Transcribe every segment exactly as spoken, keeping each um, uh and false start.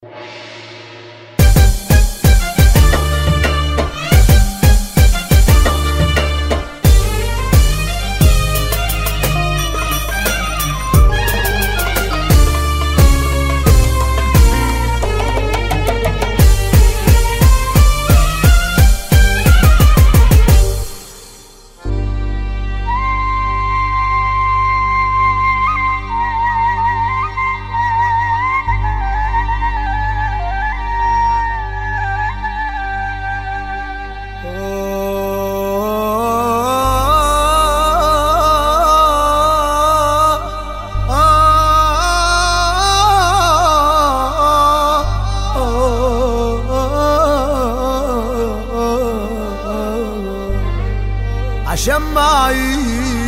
عشان ما اعيش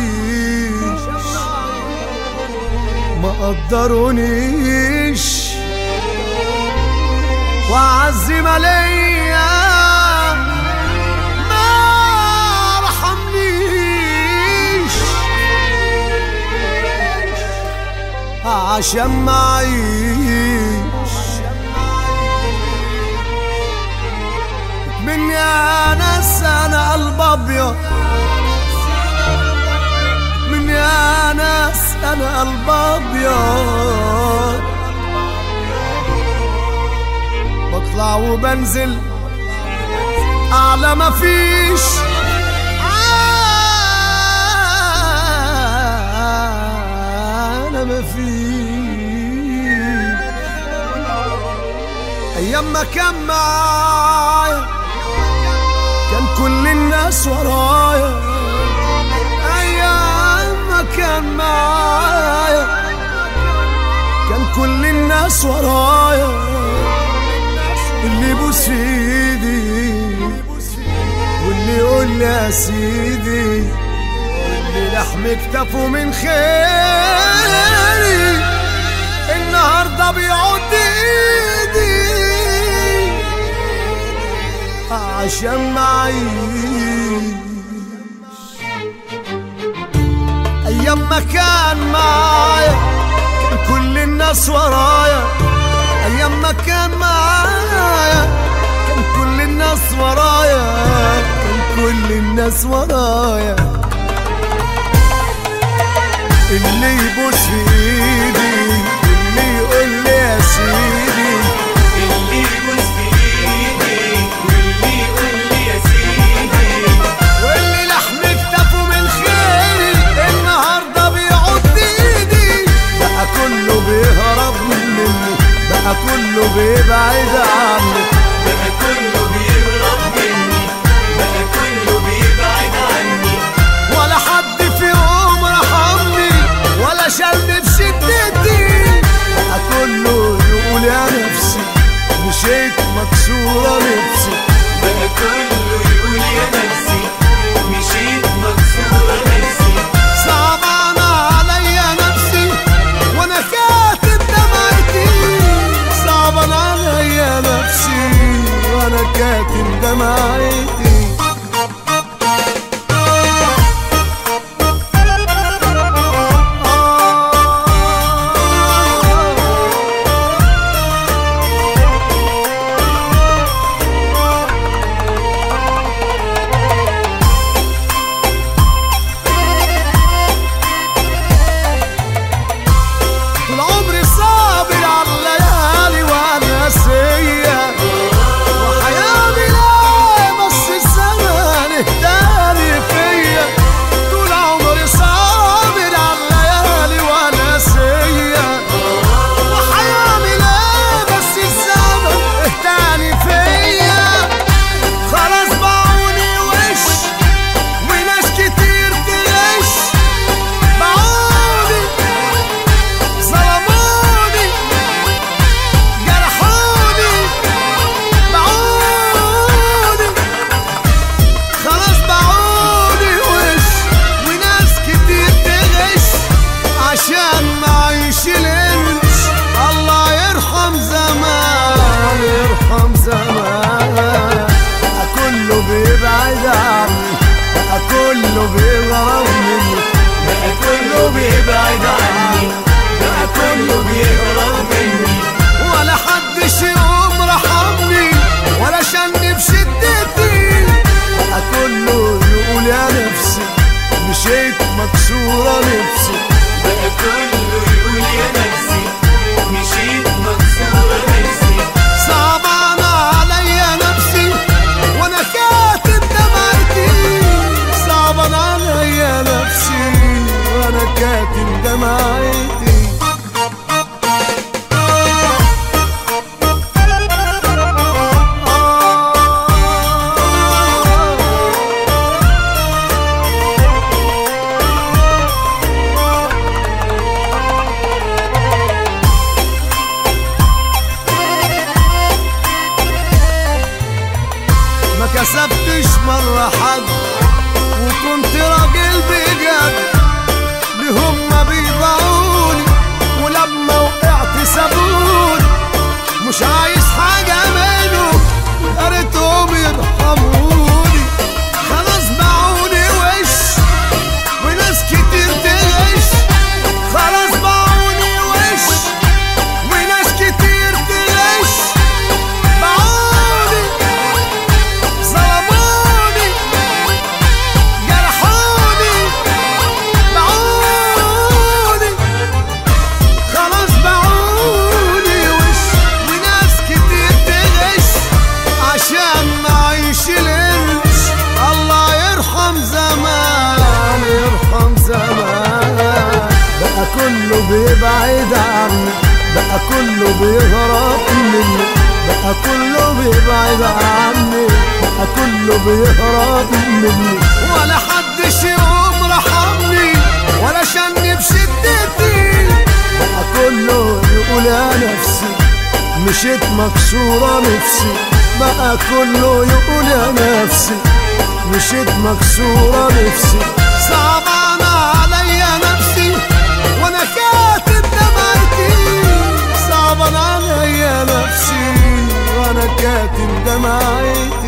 ما قدرونيش وأعز ما ليا ما رحمنيش. عشان ما اعيش مني يا ناس انا قلب ابيض، من يا ناس انا قلب ابيض، بطلع وبنزل اعلى ما فيش انا ما فيش. ايام ما كان معايا كان كل الناس ورايا، كان معايا كان كل الناس ورايا، اللي يبوس في ايدي واللي يقول لي يا سيدي، واللي لحم كتفه من خيري النهارده بيعد ايدي. عشان معيش ايام ما كان معايا كان كل الناس ورايا، ايام ما كان معايا كان كل الناس ورايا، كان كل الناس ورايا، اللي يبوس في ايدي واللي يقول لي يا سيدي، اللي يبوس في ايدي واللي يقول لي يا سيدي، واللي لحم كتفه من خيري النهارده بيعد ايدي. بقى كله بيهرب مني، بقى كله بيبعد عني، بقى كله بيهرب مني، بقى كله بيبعد عني، ولا حد في يوم رحمني ولا شالني في شدتي. بقى كله يقول يا نفسي مشيت مكسورة نفسي، بقى كله يقول يا نفسي مشيت مكسورة نفسي. صعبانة عليا نفسي وانا كاتب دمعتي، صعبانة عليا نفسي وانا كاتب دمعتي. كسبتش مرة حد وكنت راجل بجد، لهم ما بيضاعوني ولما وقعت سابوني، مش عايز حاجة منهم يا ريتهم يرحموني. خلاص باعوني وش وناس كتير تغش، خلاص باعوني وش وناس كتير تغش، باعوني ظلموني جرحوني باعوني، خلاص باعوني وش وناس كتير تغش عشان معيش القرش. الله يرحم زمان يرحم زمان، بقى كله بيبعد عني، بقى كله بيهرب مني، بقى كله بيبعد عني، بقى كله بيهرب مني، ولا حدش يقوم رحمني ولا شني بشدتي، بقى كله يقول يا نفسي مشيت مكسورة نفسي، بقى كله يقول يا نفسي مشيت مكسورة نفسي. صعبان عليا نفسي وانا كاتب دمعتي، صعبان عليا نفسي وانا كاتب دمعتي.